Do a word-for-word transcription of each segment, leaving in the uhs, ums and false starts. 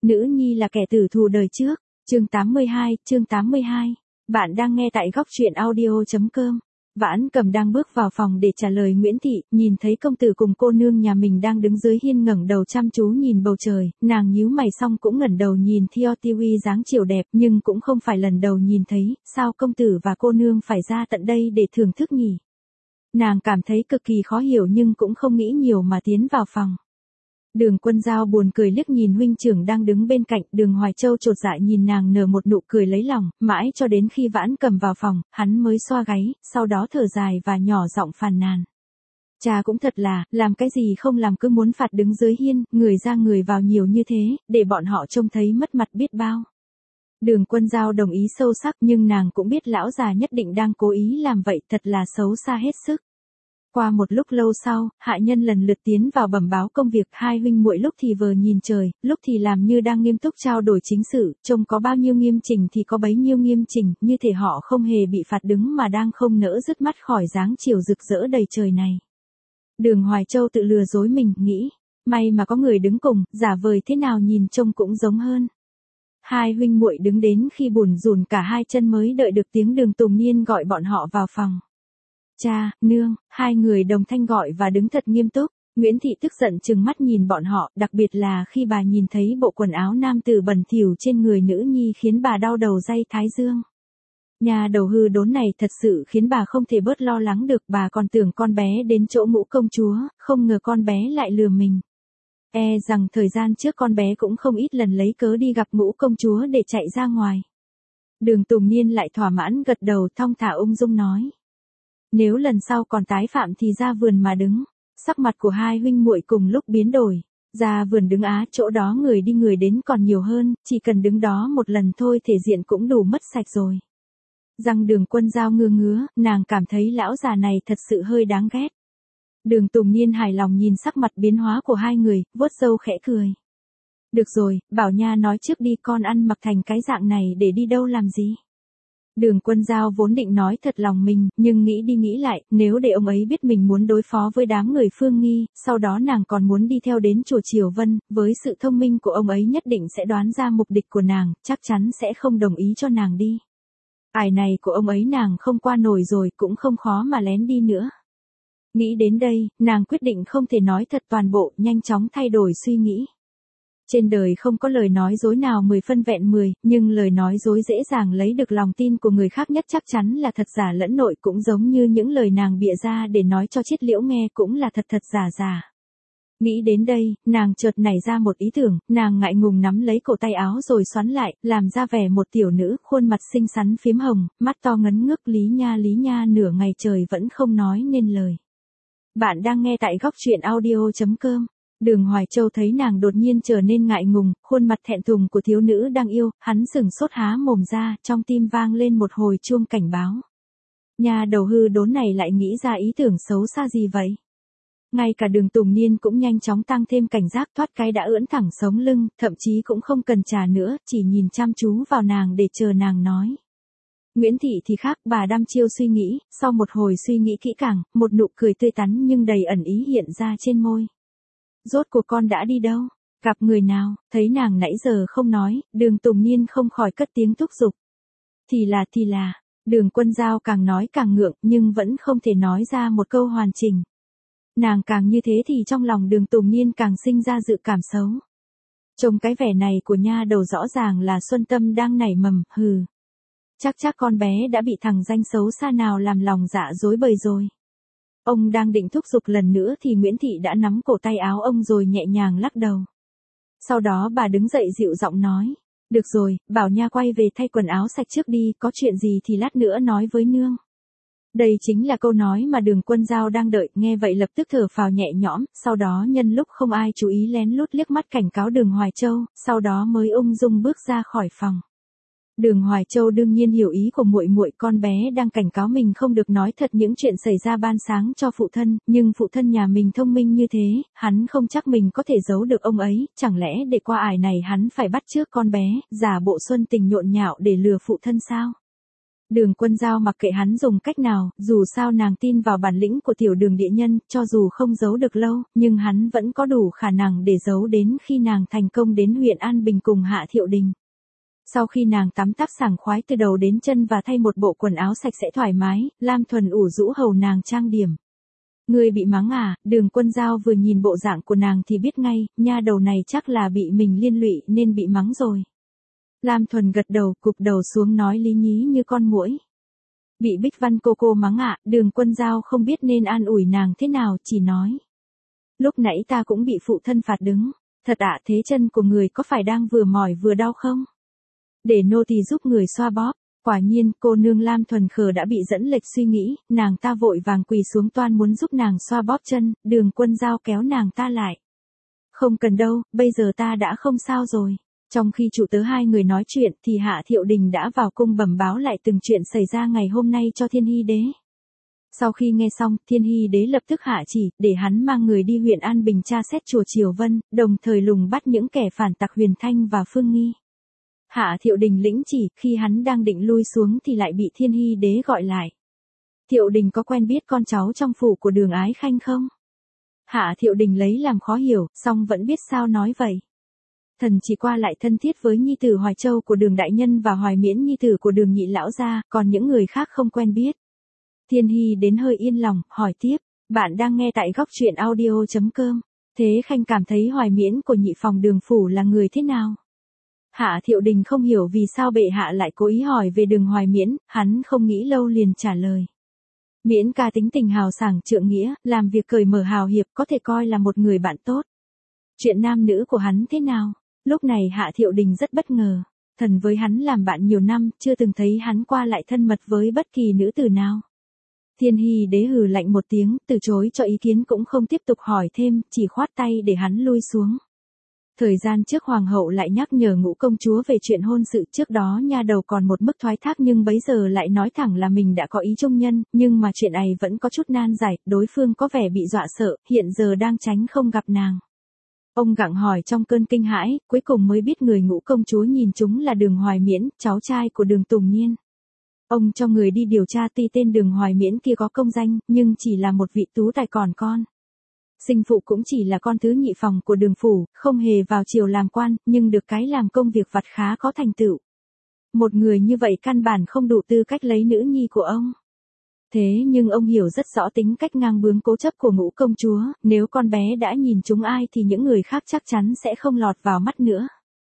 Nữ nhi là kẻ tử thù đời trước. Chương tám mươi hai, chương tám mươi hai. Bạn đang nghe tại góc truyện audio chấm com. Vãn Cầm đang bước vào phòng để trả lời Nguyễn Thị, nhìn thấy công tử cùng cô nương nhà mình đang đứng dưới hiên ngẩng đầu chăm chú nhìn bầu trời, nàng nhíu mày xong cũng ngẩng đầu nhìn Theo Tiwi dáng chiều đẹp, nhưng cũng không phải lần đầu nhìn thấy, sao công tử và cô nương phải ra tận đây để thưởng thức nhỉ? Nàng cảm thấy cực kỳ khó hiểu nhưng cũng không nghĩ nhiều mà tiến vào phòng. Đường Quân Dao buồn cười liếc nhìn huynh trưởng đang đứng bên cạnh, Đường Hoài Châu chột dạ nhìn nàng nở một nụ cười lấy lòng, mãi cho đến khi Vãn Cầm vào phòng, hắn mới xoa gáy, sau đó thở dài và nhỏ giọng phàn nàn. Cha cũng thật là, làm cái gì không làm cứ muốn phạt đứng dưới hiên, người ra người vào nhiều như thế, để bọn họ trông thấy mất mặt biết bao. Đường Quân Dao đồng ý sâu sắc nhưng nàng cũng biết lão già nhất định đang cố ý làm vậy, thật là xấu xa hết sức. Qua một lúc lâu sau, hạ nhân lần lượt tiến vào bẩm báo công việc, hai huynh muội lúc thì vờ nhìn trời, lúc thì làm như đang nghiêm túc trao đổi chính sự, trông có bao nhiêu nghiêm chỉnh thì có bấy nhiêu nghiêm chỉnh, như thể họ không hề bị phạt đứng mà đang không nỡ dứt mắt khỏi dáng chiều rực rỡ đầy trời này. Đường Hoài Châu tự lừa dối mình, nghĩ, may mà có người đứng cùng, giả vời thế nào nhìn trông cũng giống hơn. Hai huynh muội đứng đến khi bủn rủn cả hai chân mới đợi được tiếng Đường Tùng Niên gọi bọn họ vào phòng. Cha, nương, hai người đồng thanh gọi và đứng thật nghiêm túc. Nguyễn Thị tức giận trừng mắt nhìn bọn họ, đặc biệt là khi bà nhìn thấy bộ quần áo nam tử bẩn thỉu trên người nữ nhi khiến bà đau đầu day thái dương. Nhà đầu hư đốn này thật sự khiến bà không thể bớt lo lắng được, bà còn tưởng con bé đến chỗ Ngũ công chúa, không ngờ con bé lại lừa mình. E rằng thời gian trước con bé cũng không ít lần lấy cớ đi gặp Ngũ công chúa để chạy ra ngoài. Đường Tùng Niên lại thỏa mãn gật đầu, thong thả ung dung nói. Nếu lần sau còn tái phạm thì ra vườn mà đứng. Sắc mặt của hai huynh muội cùng lúc biến đổi. Ra vườn đứng á, chỗ đó người đi người đến còn nhiều hơn, chỉ cần đứng đó một lần thôi thể diện cũng đủ mất sạch rồi. Răng Đường Quân Dao ngứa ngứa, nàng cảm thấy lão già này thật sự hơi đáng ghét. Đường Tùng Niên hài lòng nhìn sắc mặt biến hóa của hai người, vuốt râu khẽ cười. Được rồi, bảo nha nói trước đi, con ăn mặc thành cái dạng này để đi đâu làm gì? Đường Quân Dao vốn định nói thật lòng mình, nhưng nghĩ đi nghĩ lại, nếu để ông ấy biết mình muốn đối phó với đám người Phương Nghi, sau đó nàng còn muốn đi theo đến chùa Triều Vân, với sự thông minh của ông ấy nhất định sẽ đoán ra mục đích của nàng, chắc chắn sẽ không đồng ý cho nàng đi. Ải này của ông ấy nàng không qua nổi rồi, cũng không khó mà lén đi nữa. Nghĩ đến đây, nàng quyết định không thể nói thật toàn bộ, nhanh chóng thay đổi suy nghĩ. Trên đời không có lời nói dối nào mười phân vẹn mười, nhưng lời nói dối dễ dàng lấy được lòng tin của người khác nhất chắc chắn là thật giả lẫn nội, cũng giống như những lời nàng bịa ra để nói cho Chiết Liễu nghe cũng là thật thật giả giả. Nghĩ đến đây, nàng chợt nảy ra một ý tưởng, nàng ngại ngùng nắm lấy cổ tay áo rồi xoắn lại, làm ra vẻ một tiểu nữ, khuôn mặt xinh xắn phím hồng, mắt to ngấn ngức, Lý Nha Lý Nha nửa ngày trời vẫn không nói nên lời. Bạn đang nghe tại góc truyện audio chấm com. Đường Hoài Châu thấy nàng đột nhiên trở nên ngại ngùng, khuôn mặt thẹn thùng của thiếu nữ đang yêu, hắn sửng sốt há mồm ra, trong tim vang lên một hồi chuông cảnh báo. Nhà đầu hư đốn này lại nghĩ ra ý tưởng xấu xa gì vậy? Ngay cả Đường Tùng Niên cũng nhanh chóng tăng thêm cảnh giác, thoát cái đã ưỡn thẳng sống lưng, thậm chí cũng không cần trà nữa, chỉ nhìn chăm chú vào nàng để chờ nàng nói. Nguyễn Thị thì khác, bà đăm chiêu suy nghĩ, sau một hồi suy nghĩ kỹ càng, một nụ cười tươi tắn nhưng đầy ẩn ý hiện ra trên môi. Rốt cuộc con đã đi đâu? Gặp người nào? Thấy nàng nãy giờ không nói, Đường Tùng Niên không khỏi cất tiếng thúc giục. Thì là thì là, Đường Quân Dao càng nói càng ngượng nhưng vẫn không thể nói ra một câu hoàn chỉnh. Nàng càng như thế thì trong lòng Đường Tùng Niên càng sinh ra dự cảm xấu. Trông cái vẻ này của nha đầu rõ ràng là Xuân Tâm đang nảy mầm, hừ. Chắc chắc con bé đã bị thằng danh xấu xa nào làm lòng dạ dối bời rồi. Ông đang định thúc giục lần nữa thì Nguyễn Thị đã nắm cổ tay áo ông rồi nhẹ nhàng lắc đầu. Sau đó bà đứng dậy dịu giọng nói. Được rồi, bảo nha quay về thay quần áo sạch trước đi, có chuyện gì thì lát nữa nói với nương. Đây chính là câu nói mà Đường Quân Dao đang đợi, nghe vậy lập tức thở phào nhẹ nhõm, sau đó nhân lúc không ai chú ý lén lút liếc mắt cảnh cáo Đường Hoài Châu, sau đó mới ung dung bước ra khỏi phòng. Đường Hoài Châu đương nhiên hiểu ý của muội muội, con bé đang cảnh cáo mình không được nói thật những chuyện xảy ra ban sáng cho phụ thân, nhưng phụ thân nhà mình thông minh như thế, hắn không chắc mình có thể giấu được ông ấy, chẳng lẽ để qua ải này hắn phải bắt chước con bé, giả bộ xuân tình nhộn nhạo để lừa phụ thân sao? Đường Quân Giao mặc kệ hắn dùng cách nào, dù sao nàng tin vào bản lĩnh của tiểu đường địa nhân, cho dù không giấu được lâu, nhưng hắn vẫn có đủ khả năng để giấu đến khi nàng thành công đến huyện An Bình cùng Hạ Thiệu Đình. Sau khi nàng tắm táp sảng khoái từ đầu đến chân và thay một bộ quần áo sạch sẽ thoải mái, Lam Thuần ủ rũ hầu nàng trang điểm. Ngươi bị mắng à? Đường Quân Giao vừa nhìn bộ dạng của nàng thì biết ngay, nha đầu này chắc là bị mình liên lụy nên bị mắng rồi. Lam Thuần gật đầu, cụp đầu xuống nói lý nhí như con muỗi. Bị Bích Văn cô cô mắng ạ, Đường Quân Giao không biết nên an ủi nàng thế nào, chỉ nói. Lúc nãy ta cũng bị phụ thân phạt đứng. Thật ạ, thế chân của người có phải đang vừa mỏi vừa đau không? Để nô tỳ giúp người xoa bóp. Quả nhiên, cô nương Lam Thuần khờ đã bị dẫn lệch suy nghĩ, nàng ta vội vàng quỳ xuống toan muốn giúp nàng xoa bóp chân, Đường Quân Giao kéo nàng ta lại. Không cần đâu, bây giờ ta đã không sao rồi. Trong khi chủ tớ hai người nói chuyện thì Hạ Thiệu Đình đã vào cung bẩm báo lại từng chuyện xảy ra ngày hôm nay cho Thiên Hy Đế. Sau khi nghe xong, Thiên Hy Đế lập tức hạ chỉ, để hắn mang người đi huyện An Bình tra xét chùa Triều Vân, đồng thời lùng bắt những kẻ phản tặc Huyền Thanh và Phương Nghi. Hạ Thiệu Đình lĩnh chỉ, khi hắn đang định lui xuống thì lại bị Thiên Hy Đế gọi lại. Thiệu Đình có quen biết con cháu trong phủ của Đường Ái Khanh không? Hạ Thiệu Đình lấy làm khó hiểu, song vẫn biết sao nói vậy. Thần chỉ qua lại thân thiết với nhi tử Hoài Châu của Đường Đại Nhân và Hoài Miễn nhi tử của Đường Nhị Lão gia, còn những người khác không quen biết. Thiên Hy đến hơi yên lòng, hỏi tiếp, bạn đang nghe tại góc truyện audio chấm com. Thế Khanh cảm thấy Hoài Miễn của nhị phòng Đường phủ là người thế nào? Hạ Thiệu Đình không hiểu vì sao bệ hạ lại cố ý hỏi về Đường Hoài Miễn, hắn không nghĩ lâu liền trả lời. Miễn ca tính tình hào sảng trượng nghĩa, làm việc cởi mở hào hiệp, có thể coi là một người bạn tốt. Chuyện nam nữ của hắn thế nào? Lúc này Hạ Thiệu Đình rất bất ngờ. Thần với hắn làm bạn nhiều năm, chưa từng thấy hắn qua lại thân mật với bất kỳ nữ tử nào. Thiên Hy Đế hừ lạnh một tiếng, từ chối cho ý kiến cũng không tiếp tục hỏi thêm, chỉ khoát tay để hắn lui xuống. Thời gian trước hoàng hậu lại nhắc nhở Ngũ công chúa về chuyện hôn sự, trước đó nha đầu còn một mức thoái thác nhưng bấy giờ lại nói thẳng là mình đã có ý trung nhân, nhưng mà chuyện này vẫn có chút nan giải, đối phương có vẻ bị dọa sợ, hiện giờ đang tránh không gặp nàng. Ông gặng hỏi trong cơn kinh hãi, cuối cùng mới biết người Ngũ công chúa nhìn chúng là Đường Hoài Miễn, cháu trai của Đường Tùng Niên. Ông cho người đi điều tra, tuy tên Đường Hoài Miễn kia có công danh, nhưng chỉ là một vị tú tài còn con. Sinh phụ cũng chỉ là con thứ nhị phòng của Đường phủ, không hề vào triều làm quan, nhưng được cái làm công việc vặt khá có thành tựu. Một người như vậy căn bản không đủ tư cách lấy nữ nhi của ông. Thế nhưng ông hiểu rất rõ tính cách ngang bướng cố chấp của Ngũ công chúa, nếu con bé đã nhìn trúng ai thì những người khác chắc chắn sẽ không lọt vào mắt nữa.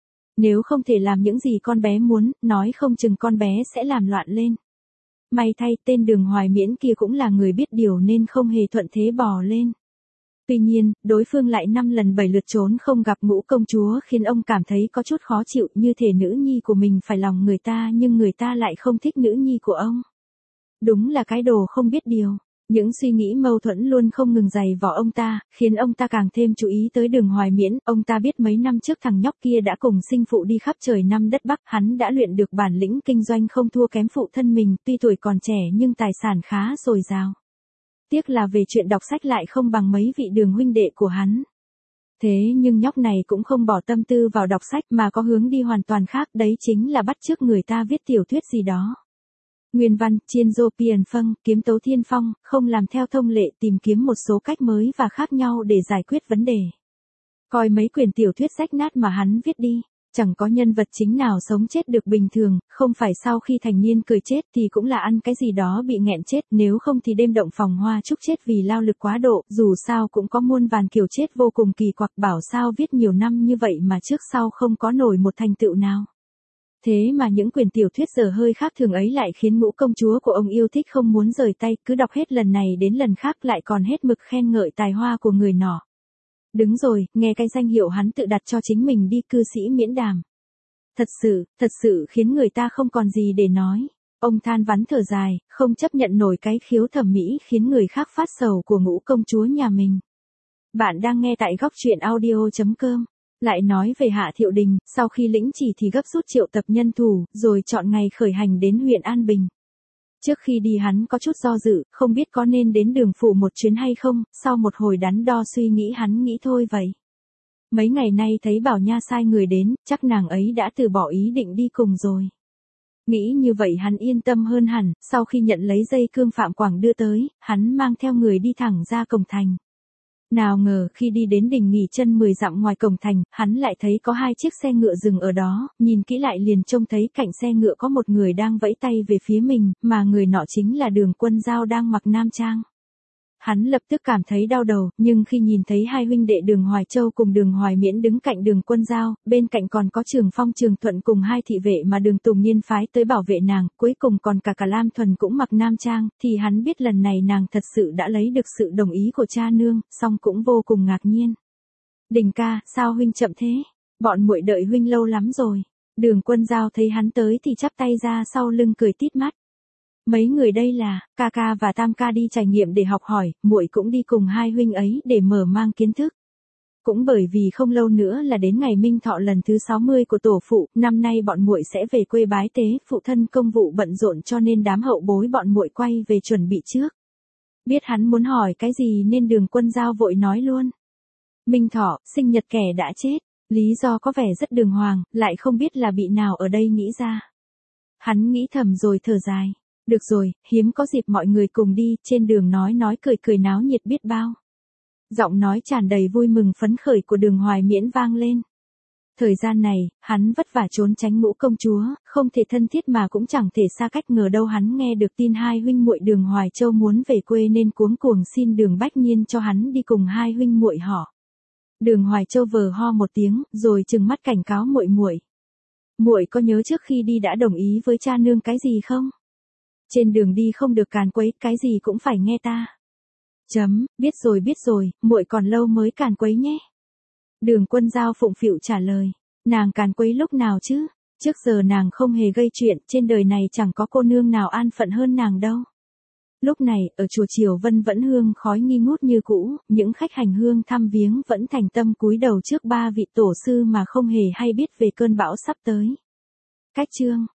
Nếu không thể làm những gì con bé muốn, nói không chừng con bé sẽ làm loạn lên. May thay, tên Đường Hoài Miễn kia cũng là người biết điều nên không hề thuận thế bò lên. Tuy nhiên, đối phương lại năm lần bảy lượt trốn không gặp Ngũ công chúa khiến ông cảm thấy có chút khó chịu, như thể nữ nhi của mình phải lòng người ta nhưng người ta lại không thích nữ nhi của ông. Đúng là cái đồ không biết điều. Những suy nghĩ mâu thuẫn luôn không ngừng dày vò ông ta, khiến ông ta càng thêm chú ý tới Đường Hoài Miễn. Ông ta biết mấy năm trước thằng nhóc kia đã cùng sinh phụ đi khắp trời năm đất Bắc, hắn đã luyện được bản lĩnh kinh doanh không thua kém phụ thân mình, tuy tuổi còn trẻ nhưng tài sản khá dồi dào. Tiếc là về chuyện đọc sách lại không bằng mấy vị Đường huynh đệ của hắn. Thế nhưng nhóc này cũng không bỏ tâm tư vào đọc sách mà có hướng đi hoàn toàn khác, đấy chính là bắt chước người ta viết tiểu thuyết gì đó. Nguyên văn, chiên dô piền phân, kiếm tấu thiên phong, không làm theo thông lệ, tìm kiếm một số cách mới và khác nhau để giải quyết vấn đề. Coi mấy quyển tiểu thuyết rách nát mà hắn viết đi, chẳng có nhân vật chính nào sống chết được bình thường, không phải sau khi thành niên cười chết thì cũng là ăn cái gì đó bị nghẹn chết, nếu không thì đêm động phòng hoa trúc chết vì lao lực quá độ, dù sao cũng có muôn vàn kiểu chết vô cùng kỳ quặc, bảo sao viết nhiều năm như vậy mà trước sau không có nổi một thành tựu nào. Thế mà những quyển tiểu thuyết giờ hơi khác thường ấy lại khiến Ngũ công chúa của ông yêu thích không muốn rời tay, cứ đọc hết lần này đến lần khác lại còn hết mực khen ngợi tài hoa của người nọ. Đứng rồi, nghe cái danh hiệu hắn tự đặt cho chính mình đi, cư sĩ Miễn Đàm. Thật sự, thật sự khiến người ta không còn gì để nói. Ông than vắn thở dài, không chấp nhận nổi cái khiếu thẩm mỹ khiến người khác phát sầu của Ngũ công chúa nhà mình. Bạn đang nghe tại góc truyện audio chấm com. Lại nói về Hạ Thiệu Đình, sau khi lĩnh chỉ thì gấp rút triệu tập nhân thủ, rồi chọn ngày khởi hành đến huyện An Bình. Trước khi đi hắn có chút do dự, không biết có nên đến Đường phủ một chuyến hay không, sau một hồi đắn đo suy nghĩ hắn nghĩ thôi vậy. Mấy ngày nay thấy Bảo Nha sai người đến, chắc nàng ấy đã từ bỏ ý định đi cùng rồi. Nghĩ như vậy hắn yên tâm hơn hẳn, sau khi nhận lấy dây cương Phạm Quảng đưa tới, hắn mang theo người đi thẳng ra cổng thành. Nào ngờ khi đi đến đỉnh nghỉ chân mười dặm ngoài cổng thành, hắn lại thấy có hai chiếc xe ngựa dừng ở đó, nhìn kỹ lại liền trông thấy cạnh xe ngựa có một người đang vẫy tay về phía mình, mà người nọ chính là Đường Quân Dao đang mặc nam trang. Hắn lập tức cảm thấy đau đầu, nhưng khi nhìn thấy hai huynh đệ Đường Hoài Châu cùng Đường Hoài Miễn đứng cạnh Đường Quân Dao, bên cạnh còn có Trường Phong Trường Thuận cùng hai thị vệ mà Đường Tùng Niên phái tới bảo vệ nàng, cuối cùng còn cả cả Lam Thuần cũng mặc nam trang, thì hắn biết lần này nàng thật sự đã lấy được sự đồng ý của cha nương, song cũng vô cùng ngạc nhiên. Đình ca, sao huynh chậm thế? Bọn muội đợi huynh lâu lắm rồi. Đường Quân Dao thấy hắn tới thì chắp tay ra sau lưng cười tít mắt. Mấy người đây là, ca ca và tam ca đi trải nghiệm để học hỏi, muội cũng đi cùng hai huynh ấy để mở mang kiến thức. Cũng bởi vì không lâu nữa là đến ngày minh thọ lần thứ sáu mươi của tổ phụ, năm nay bọn muội sẽ về quê bái tế, phụ thân công vụ bận rộn cho nên đám hậu bối bọn muội quay về chuẩn bị trước. Biết hắn muốn hỏi cái gì nên Đường Quân Dao vội nói luôn. Minh thọ, sinh nhật kẻ đã chết, lý do có vẻ rất đường hoàng, lại không biết là bị nào ở đây nghĩ ra. Hắn nghĩ thầm rồi thở dài. Được rồi, hiếm có dịp mọi người cùng đi, trên đường nói nói cười cười náo nhiệt biết bao. Giọng nói tràn đầy vui mừng phấn khởi của Đường Hoài Miễn vang lên. Thời gian này, hắn vất vả trốn tránh Ngũ công chúa, không thể thân thiết mà cũng chẳng thể xa cách, ngờ đâu hắn nghe được tin hai huynh muội Đường Hoài Châu muốn về quê nên cuống cuồng xin Đường Bách Nhiên cho hắn đi cùng hai huynh muội họ. Đường Hoài Châu vờ ho một tiếng, rồi trừng mắt cảnh cáo muội muội. Muội có nhớ trước khi đi đã đồng ý với cha nương cái gì không? Trên đường đi không được càn quấy, cái gì cũng phải nghe ta. Chấm, biết rồi biết rồi, muội còn lâu mới càn quấy nhé. Đường Quân Dao phụng phịu trả lời. Nàng càn quấy lúc nào chứ? Trước giờ nàng không hề gây chuyện, trên đời này chẳng có cô nương nào an phận hơn nàng đâu. Lúc này, ở chùa Triều Vân vẫn hương khói nghi ngút như cũ, những khách hành hương thăm viếng vẫn thành tâm cúi đầu trước ba vị tổ sư mà không hề hay biết về cơn bão sắp tới. Cách chương